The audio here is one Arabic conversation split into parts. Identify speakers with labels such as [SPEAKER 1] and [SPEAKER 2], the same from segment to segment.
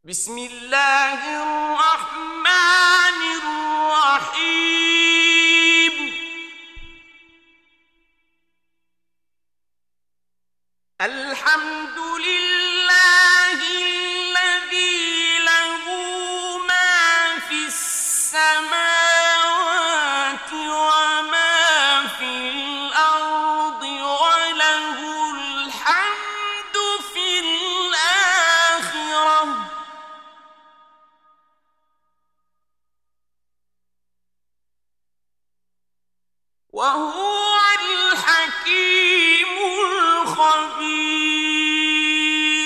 [SPEAKER 1] بسم الله الرحمن الرحيم. الحمد لله الذي له ما في السماوات وما في الأرض وله الحمد في الآخرة وهو الحكيم الخبير.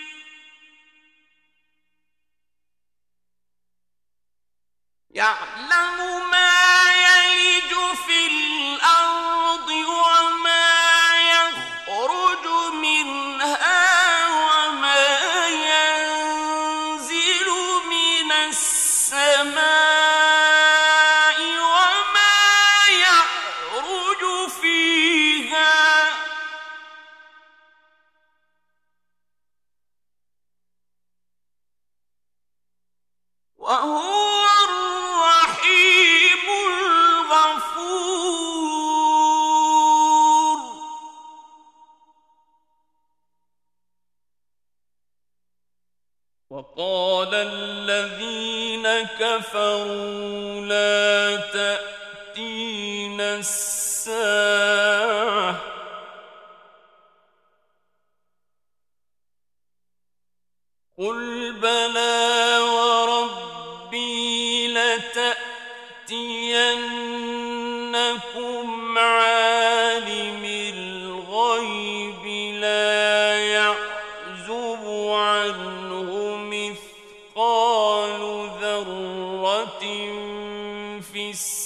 [SPEAKER 1] يعلم ما يلج في الأرض وما يخرج منها وما ينزل من السماء وما يعرج فيها وهو الرحيم الغفور. وقال الذين كفروا لا تأتينا الساعة قل بلى وربي لتأتينكم عالم الغيب لا يعزب عنه مثقال ذرة في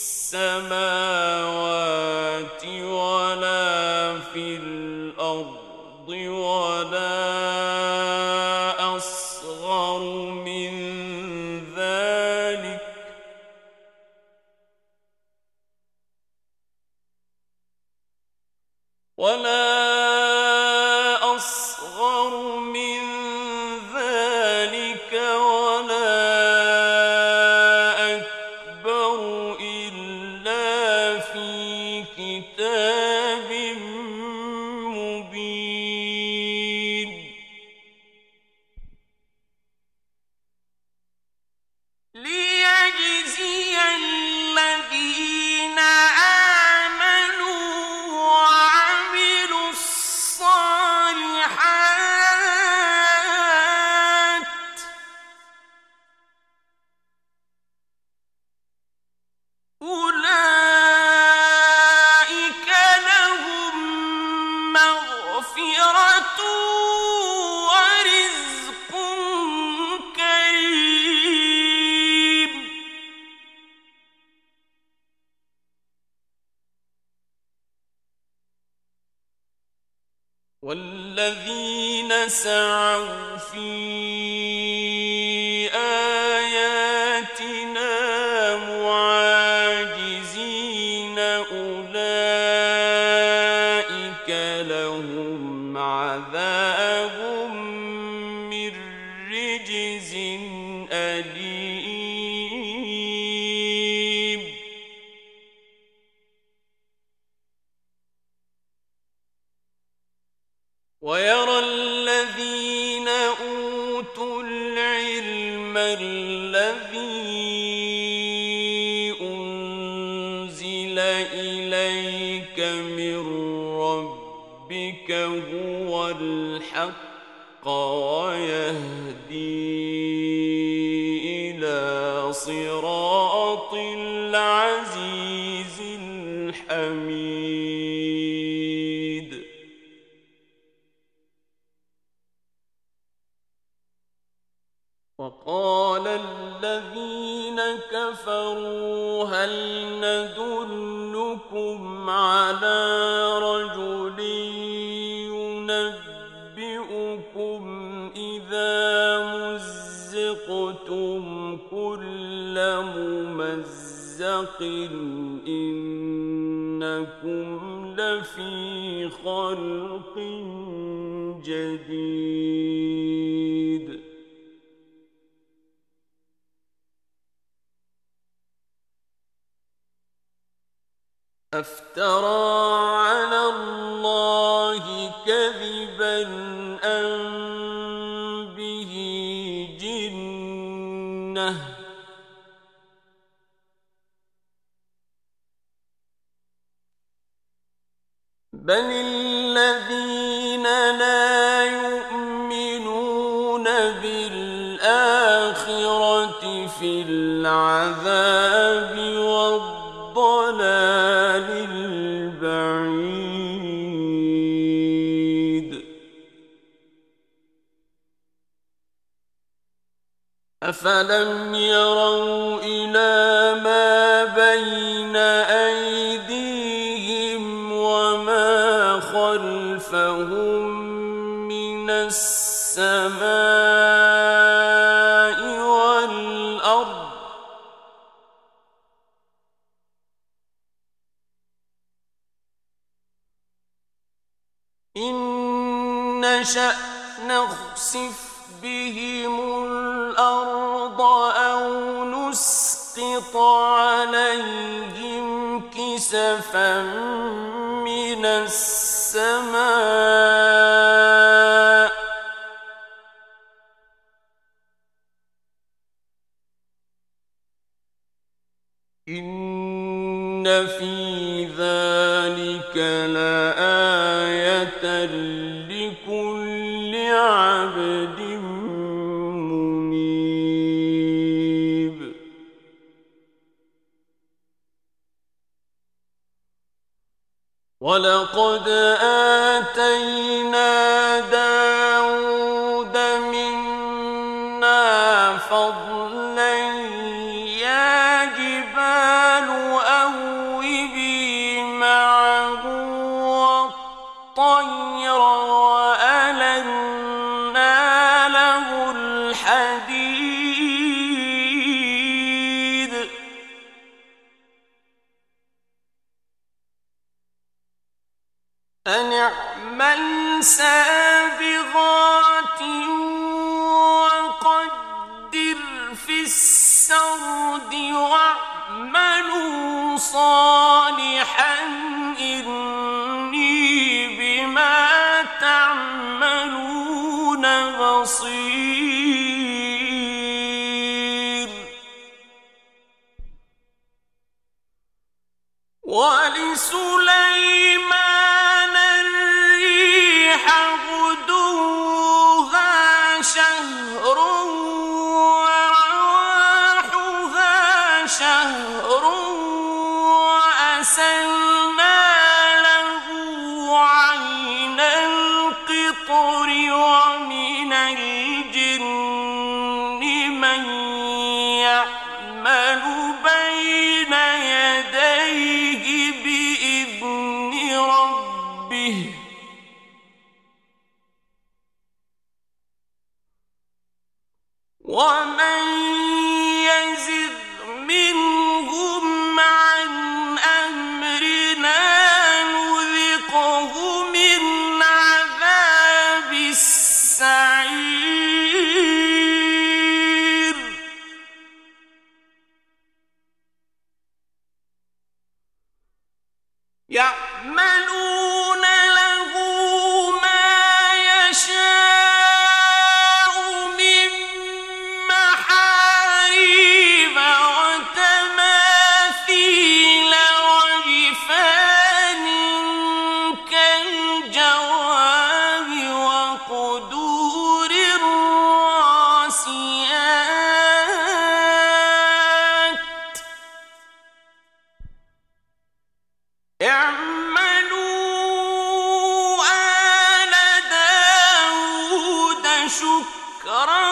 [SPEAKER 1] السماوات ولا في الأرض ولا أصغر من ذلك ولا أكبر إلا في كتاب مبين. ليجزي الذين آمنوا وعملوا الصالحات أولئك لهم مغفرة ورزق كريم. والذين سعوا في آياتنا معاجزين أولئك لهم عذاب من رجز أليم. ويرى الذين أوتوا العلم الذي أنزل إليك من ربك هو الحق ويهدي إلى صراط العزيز الحميد. وقال الذين كفروا هل ندلكم على رجل ينبئكم إذا مزقتم كل ممزق إنكم لفي خلق جديد. أفترى على الله كذبا أم به جنة بل الذين لا يؤمنون بالآخرة في العذاب والضلال البعيد أفلم يروا إلى ما بين أيديهم وما خلفهم من السماء والأرض إن نشأ نخسف بهم الأرض أو نسقط عليهم كسفا من السماء إن في ذلك لآية لكل عبد منيب ولقد آتينا داود منا فضلا يا جبال أوبي معه والطير وألنا له الحديد أن اعمل سابغات وقدر في السرد واعملوا صالحا إني بما تعملون بصير ولسليمان الريح غدوها شهر ورواحها شهر وأسلنا له عين القطر ومن الجن من يعمل بين يديه بإذن ربه ومن يزغ منهم عن أمرنا نذقه من عذاب السعير يعملون له ما يشاء من محاريب وتماثيل وجفان كالجواب وقدور الراسيات اعملوا آل داود شكرا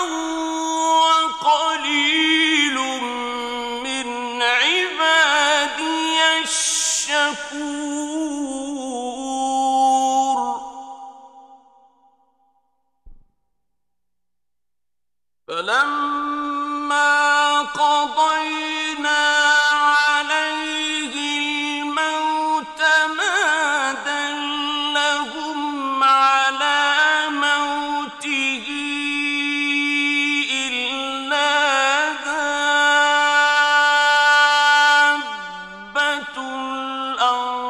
[SPEAKER 1] وقليل من عبادي الشكور فلما قضينا عليه الموت ما دلهم على موته إلا دابة الأرض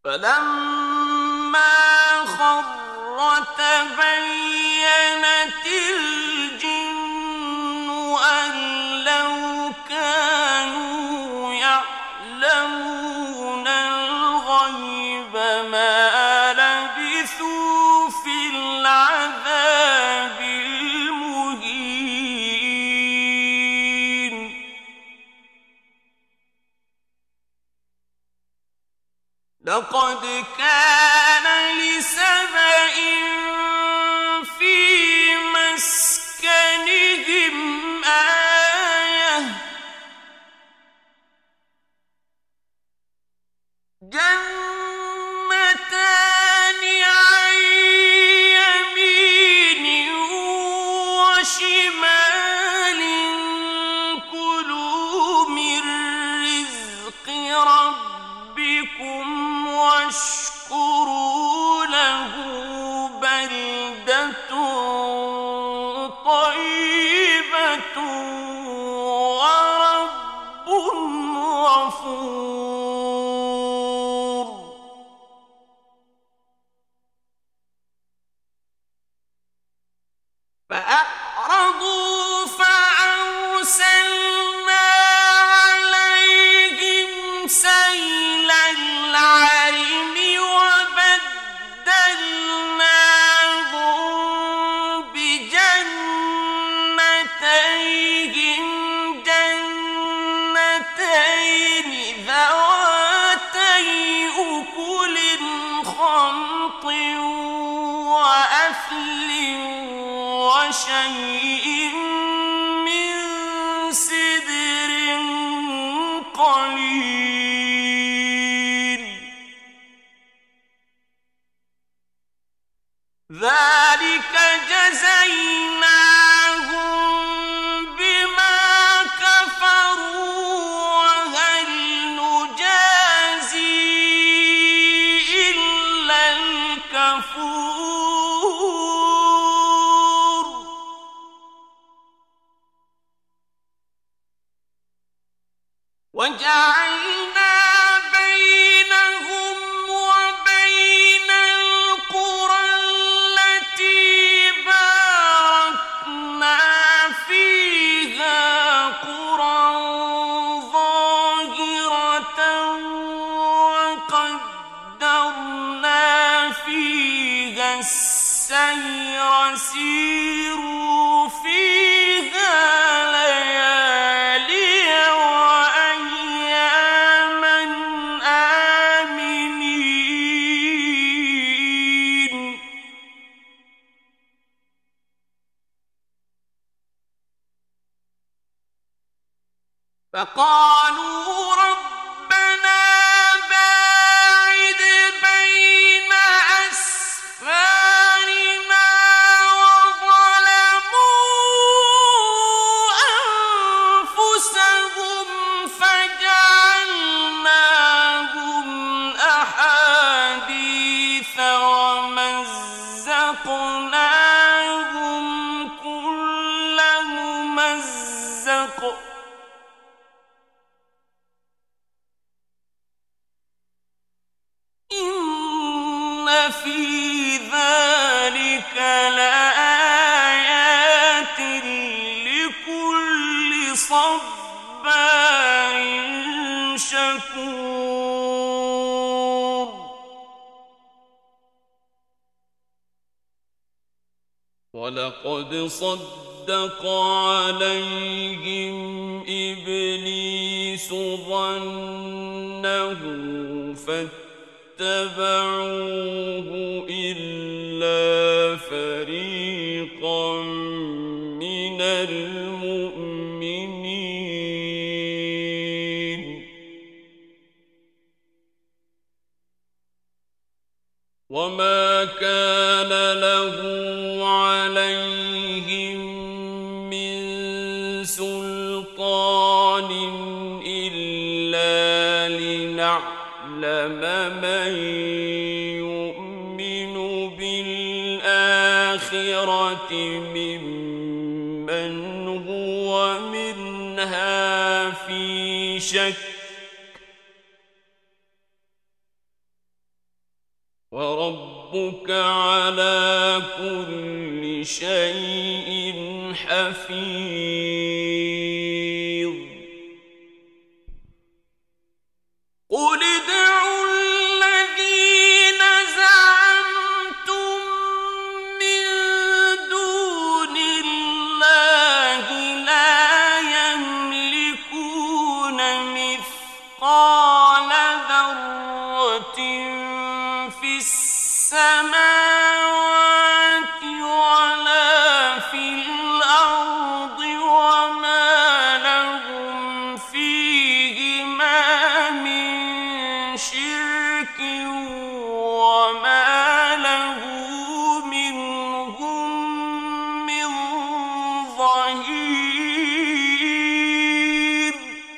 [SPEAKER 1] فلما خر تبينت الجن أن لو كانوا يعلمون الغيب ما لبثوا في العذاب المهين. لقد كان لسبإ في مسكنهم آية جنتان عن يمين وشمال كلوا من رزق ربكم واشكروا له بلدة طيبة ورب غفور. فأعرضوا فأرسلنا عليهم سيل العرم وبدلناهم بجنتيهم جنتين ذواتي أكل خمط وأثل وشيء من سدر قليل. ذلك جزيناهم بما كفروا وهل نجازي إلا الكفور. وجعلنا بينهم وبين القرى التي باركنا فيها قرى ظاهرة وقدرنا فيها السير سيروا فيها ليالي وأياما آمنين. فقالوا ربنا باعد بين أسفارنا وظلموا أنفسهم فجعلناهم أحاديث ومزقناهم كل ممزق إن في ذلك لآيات لكل صبار شكور. ولقد صدق عليهم إبليس ظنه فاتبعوه إلا فريقا من المؤمنين. وما كان له عليهم من سلطان إلا لنعلم من يؤمن بالآخرة ممن هو منها في شك وربك على كل شيء حفيظ قل ادعوا الذين زعمتم من دون الله لا يملكون مثقال ذرة في السماوات ولا في الأرض وما لهم فيهما من شرك وما له منهم من ظهير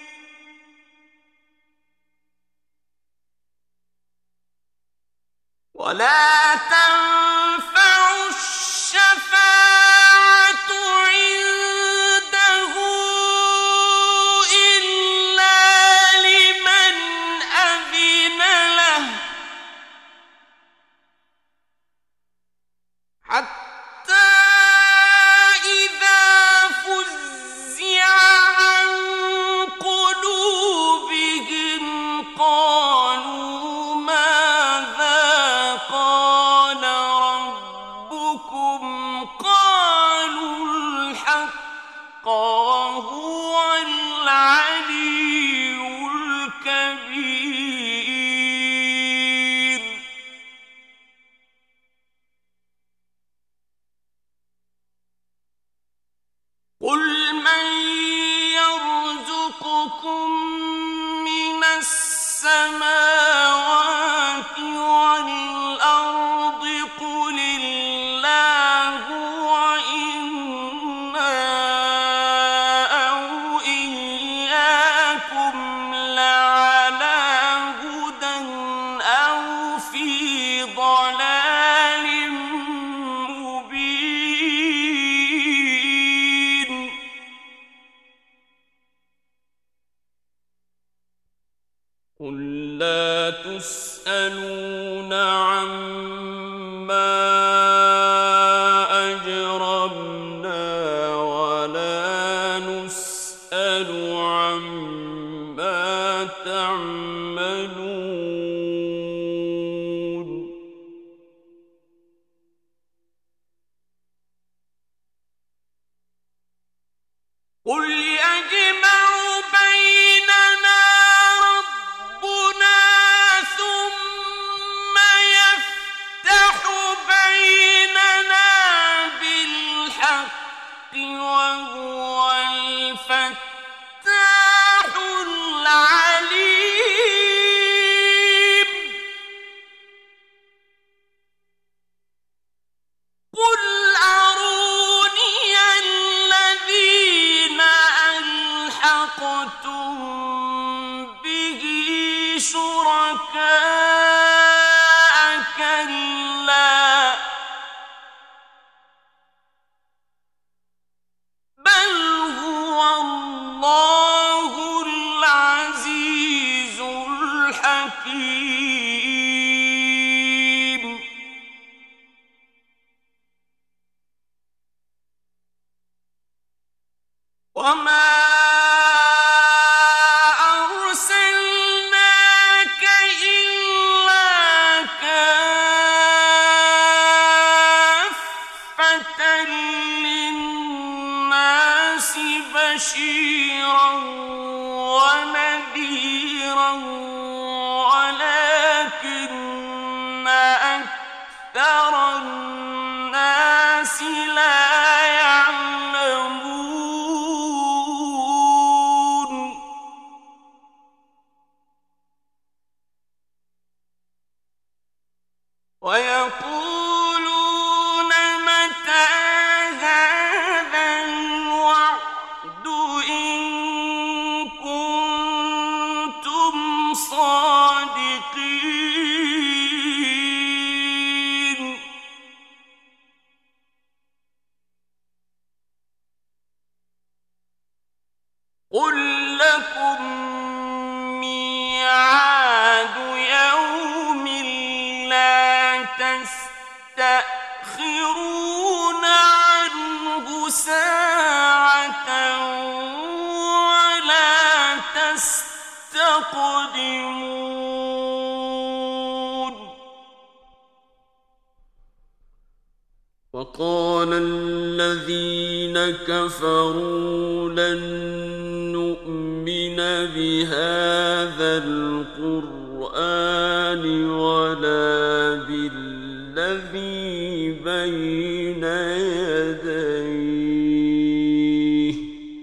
[SPEAKER 1] ولا تنفع الشفاعة عنده إلا لمن أذن له حتى إذا فزع عن قلوبهم قالوا ماذا قال ربكم قالوا الحق وهو العلي الكبير قل من يرزقكم من السماوات والأرض قل الله وإنا أو إياكم لعلى هدى أو في ضلال مبين قل لا تسألون عما أجرمنا ولا نسأل عما تعملون قل يجمع بيننا ربنا ثم يفتح بيننا بالحق وهو الفتاح العليم قل أروني الذين ألحقتم به شركاء كلا بل هو الله العزيز الحكيم وما أرسلناك إلا كافة للناس بشيرا ونذيرا ولكن أكثر الناس لا يعلمون ويقولون متى هذا الوعد إن كنتم صادقين قل لكم ميعاد يوم لا يستقدمون وقال الذين كفروا لن نؤمن بهذا القرآن ولا بالذي بين يديه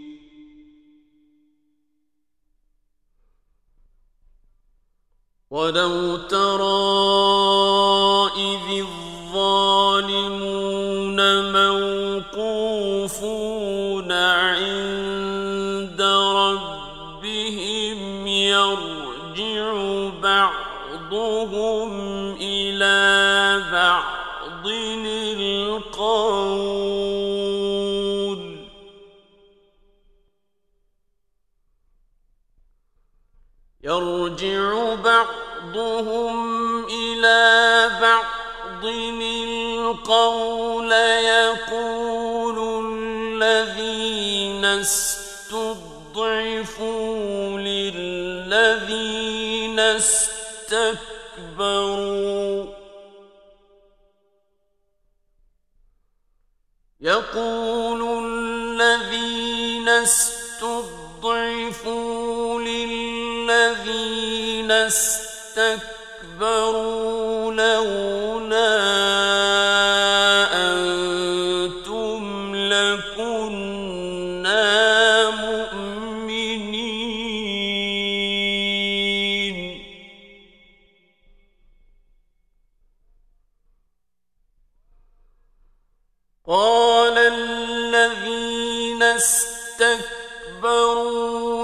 [SPEAKER 1] ولو ترى إذ الظالمون موقوفون عند ربهم يرجع بعضهم إلى بعض القول يقول الذين استضعفوا للذين استكبروا لولا أنتم لكنا مؤمنين قال الذين استكبروا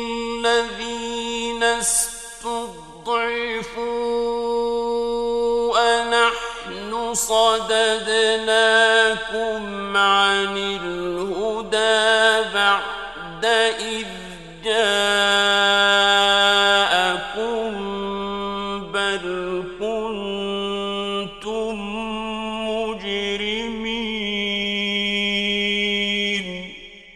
[SPEAKER 1] للذين أنحن صددناكم عن الهدى بعد إذ جاءكم بل كنتم مجرمين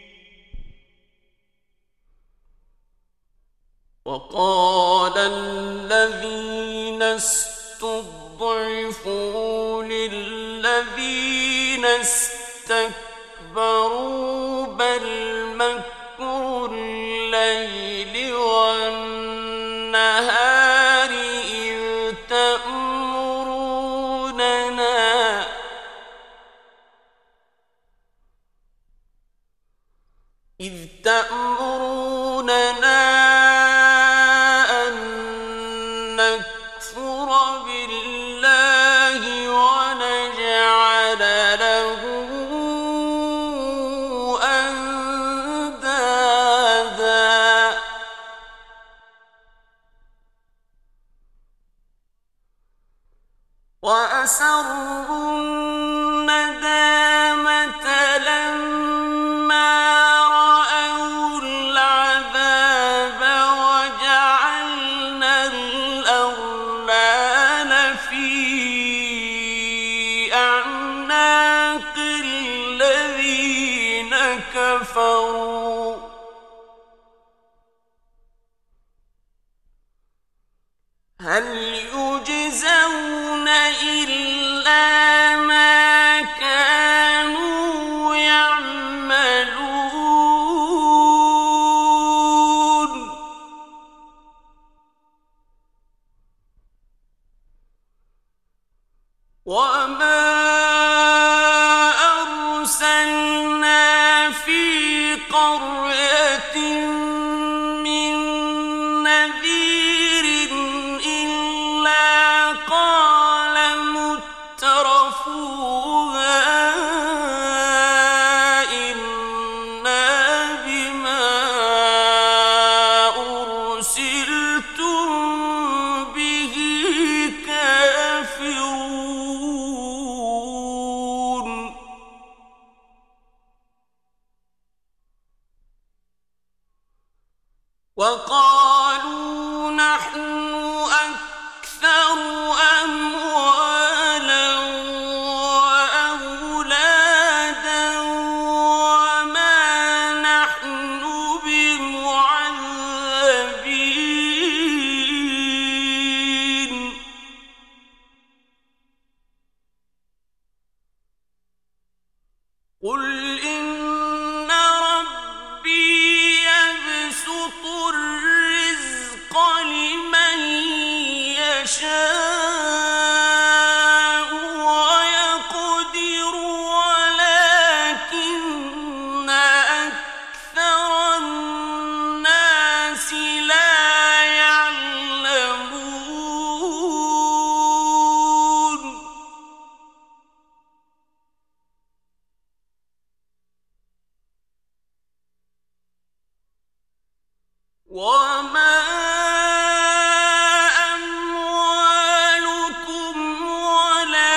[SPEAKER 1] وقال الذين استضعفوا للذين استكبروا بل مكر الليل والنهار إذ تأمروننا أن نكفر بالله ونجعل له أندادا وأسروا الندامة لما رأوا العذاب وجعلنا الأغلال في أعناق الذين كفروا هل يجزون إلا ما كانوا يعملون وما أرسلنا في قرية من نذير إلا قال مترفوها إنا بما أرسلتم به كافرون وقالوا نحن أكثر أموالا وأولادا وما نحن بمعذبين وما أموالكم ولا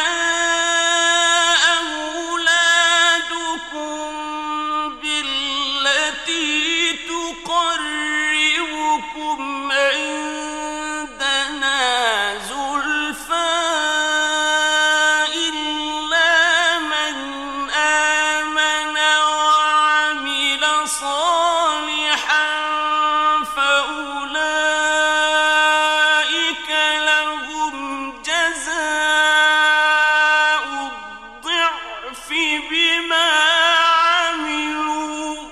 [SPEAKER 1] أولادكم بالتي تقربكم عندنا زلفى إلا من آمن وعمل صالحا فأولئك لهم جزاء الضعف بما عملوا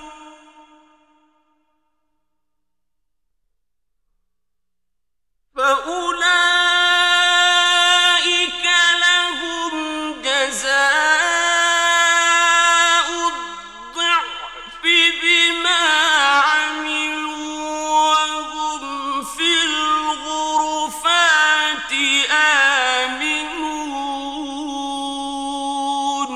[SPEAKER 1] فأولئك لهم جزاء الضعف بما عملوا وهم في الغرفات آمنون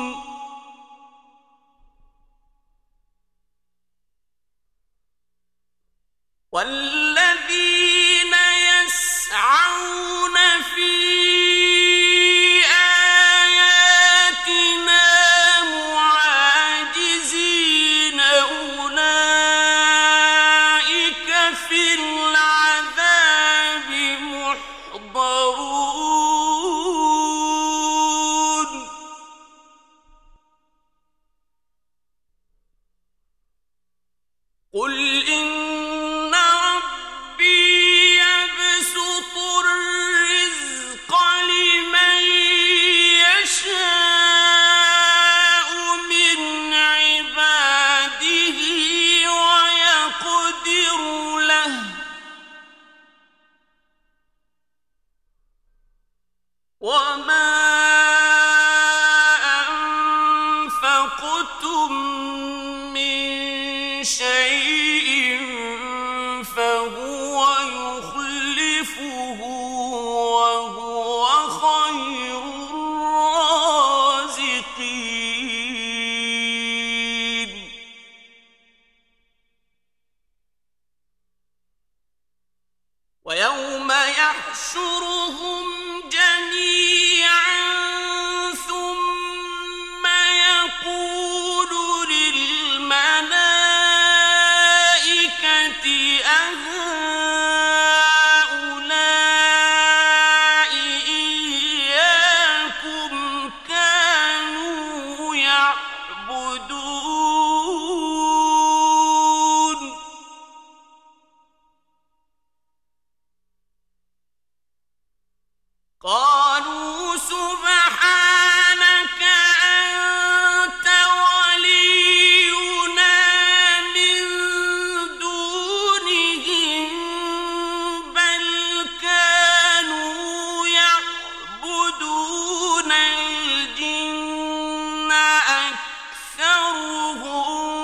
[SPEAKER 1] والذين يسعون في آياتنا معاجزين أولئك في العذاب محضرون قل إن ربي يبسط الرزق لمن يشاء من عباده ويقدر له وما أنفقتم من شيء فهو يخلفه وهو خير الرازقين ويوم يحشرهم جميعا ثم يقول للملائكة أهؤلاء إياكم كانوا يعبدون قالوا سبحانك أنت ولينا من دونهم بل كانوا يعبدون الجن أكثرهم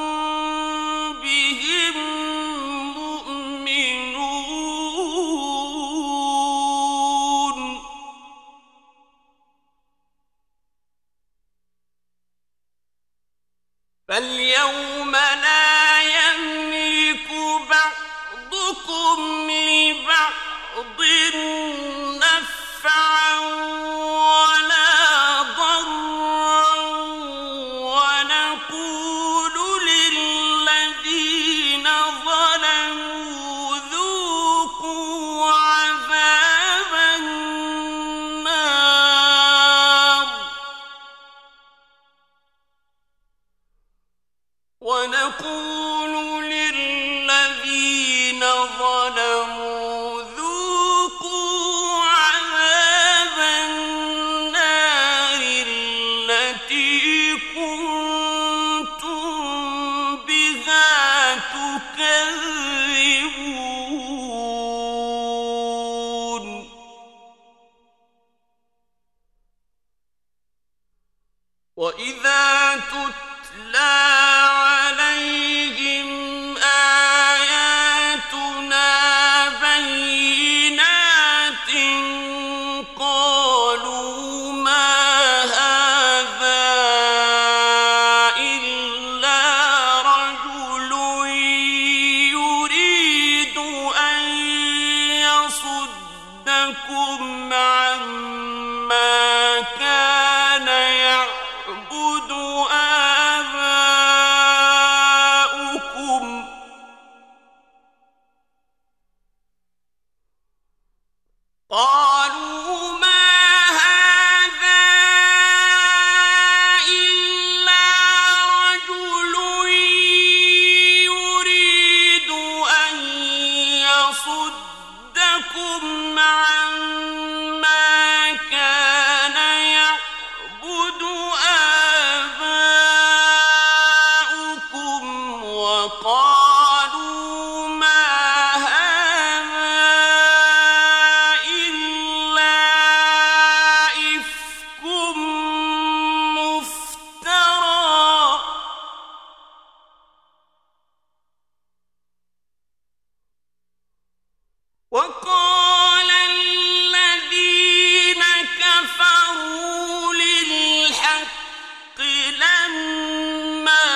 [SPEAKER 1] بهم مؤمنون فاليوم لا يملك بعضكم لبعض نفعا ولا ضرا ونقول للذين ظلموا ذوقوا عذاب النار ونقول للذين ظلموا ذوقوا عذاب النار التي كنتم بها تكذبون وإذا تتلى عليهم آياتنا بينات عما كان يعبد آباؤكم وقالوا ما هذا إلا إفك مفترى وقال الذين كفروا للحق لما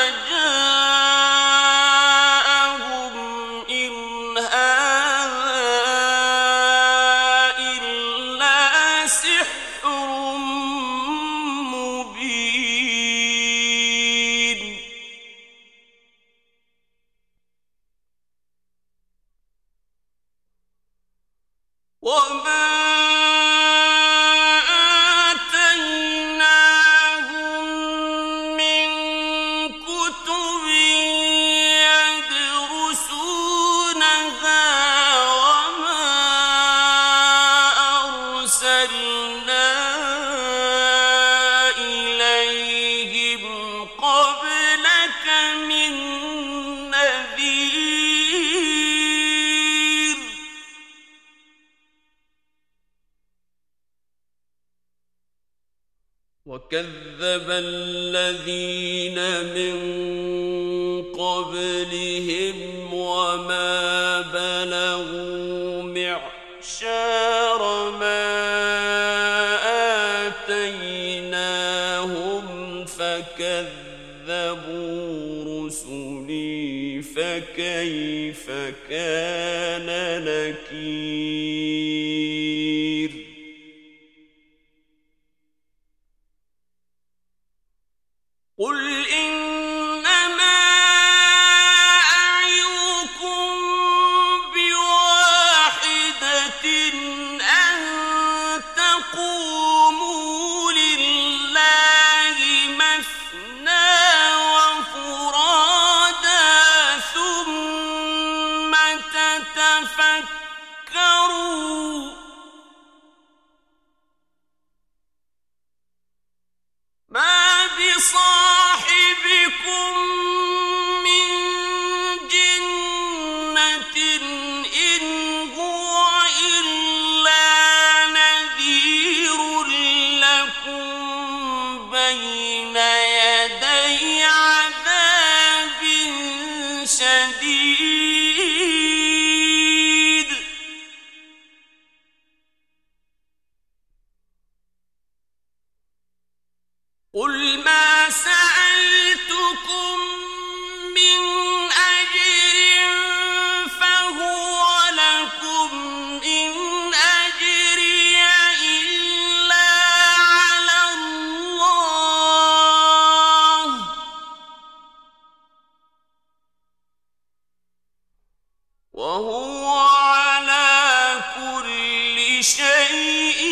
[SPEAKER 1] جاءهم إن هذا إلا سحر مبين وما آتيناهم من كتب يدرسونها وما أرسلنا إليهم قبلك من نذير وكذب الذين من قبلهم وما بلغوا معشار ما آتيناهم فكذبوا رسلي فكيف كان نكير قل إنما أعظكم بواحدة أن تقوموا لله مثنى وفرادا ثم تتفكروا ما بصاحبكم من جنة إن هو إلا نذير لكم بين يدي عذاب شديد قل ما سألتكم من أجر فهو لكم إن أجري إلا على الله وهو على كل شيء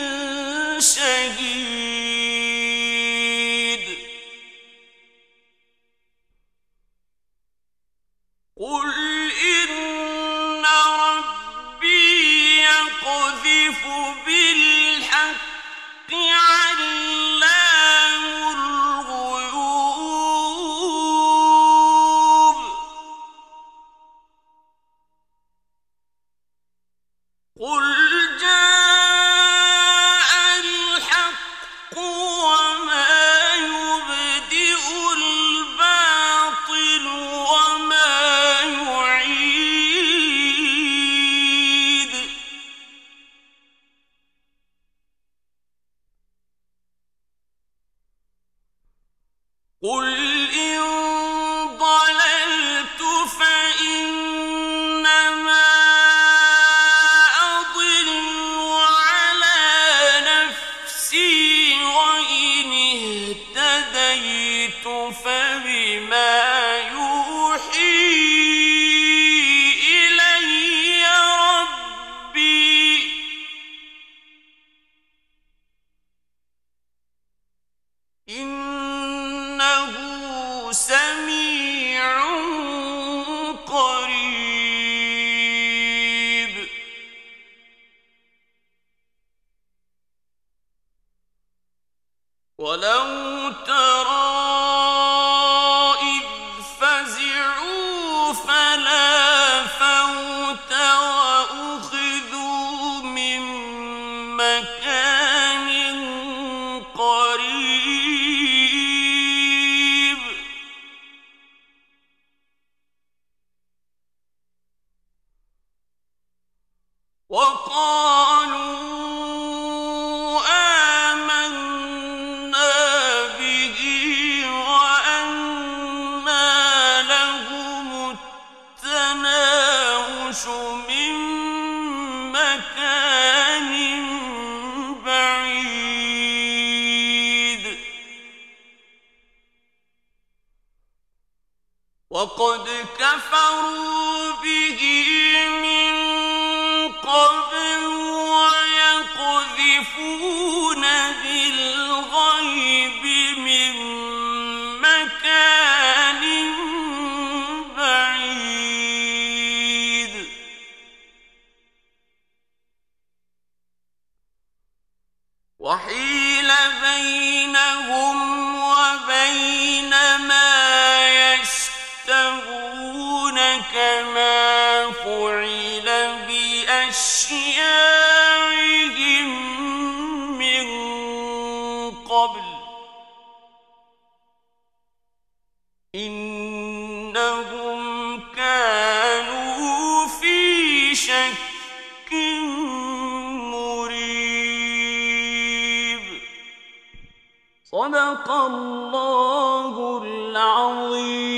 [SPEAKER 1] شهيد قل إن ربي يقذف بالحق علام الغيوب قل جاء الحق وما يبدئ الباطل وما يعيد ولو ترى إذ فزعوا فلا فوت وأخذوا من مكان قريب وقالوا من مكان بعيد وقد كفروا به من قبل ويقذفون بالغيب من مكان بعيد وحيل بينهم وبين ما يشتهون كما فعل بأشياعهم من قبل إنهم كانوا في شك مريب صدق الله العظيم.